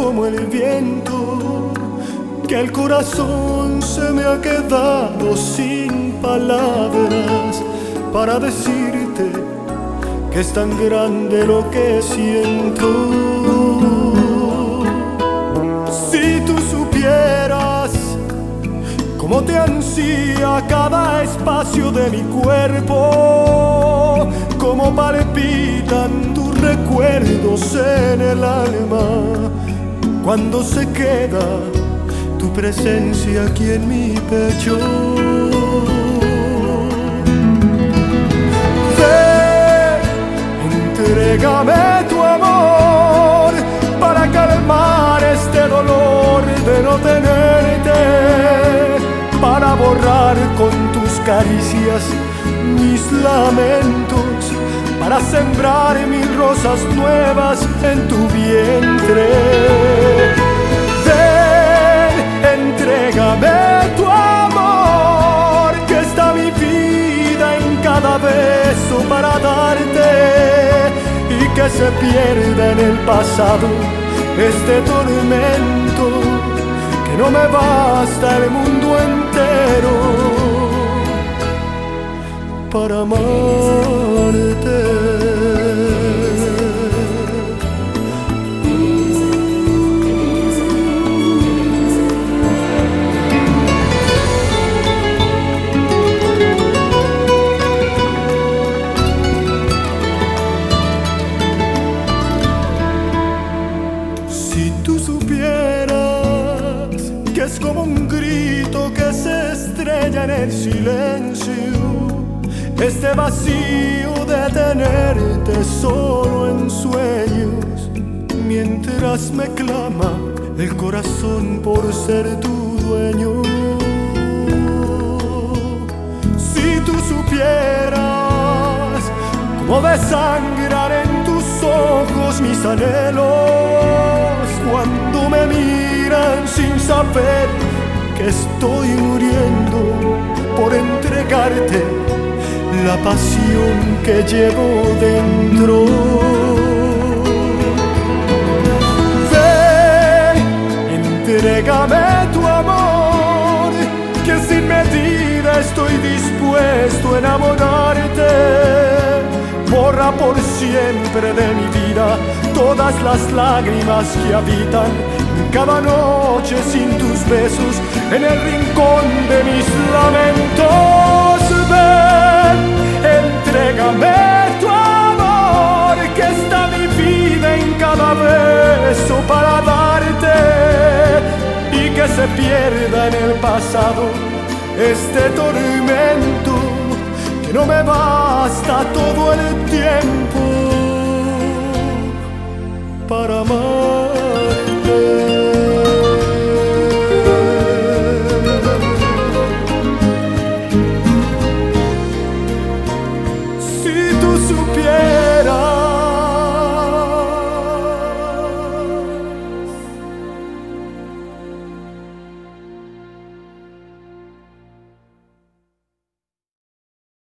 como el viento, que el corazón se me ha quedado sin palabras para decirte que es tan grande lo que siento. Si tú supieras cómo te ansía cada espacio de mi cuerpo, cómo palpitan tus recuerdos en el alma cuando se queda tu presencia aquí en mi pecho. Entrégame tu amor para calmar este dolor de no tenerte, para borrar con tus caricias mis lamentos, para sembrar mil rosas nuevas en tu vientre. Ven, entrégame tu amor, que está mi vida en cada beso para darte, y que se pierda en el pasado este tormento, que no me basta el mundo entero para amarte. Es como un grito que se estrella en el silencio, este vacío de tenerte solo en sueños, mientras me clama el corazón por ser tu dueño. Si tú supieras cómo desangran en tus ojos mis anhelos cuando me miran sin saber que estoy muriendo por entregarte la pasión que llevo dentro. Ven, entrégame tu amor, que sin medida estoy dispuesto a enamorarte. Borra por siempre de mi vida todas las lágrimas que habitan cada noche sin tus besos en el rincón de mis lamentos. Ven, entrégame tu amor, que está mi vida en cada beso para darte, y que se pierda en el pasado este tormento, que no me basta todo el tiempo para amar.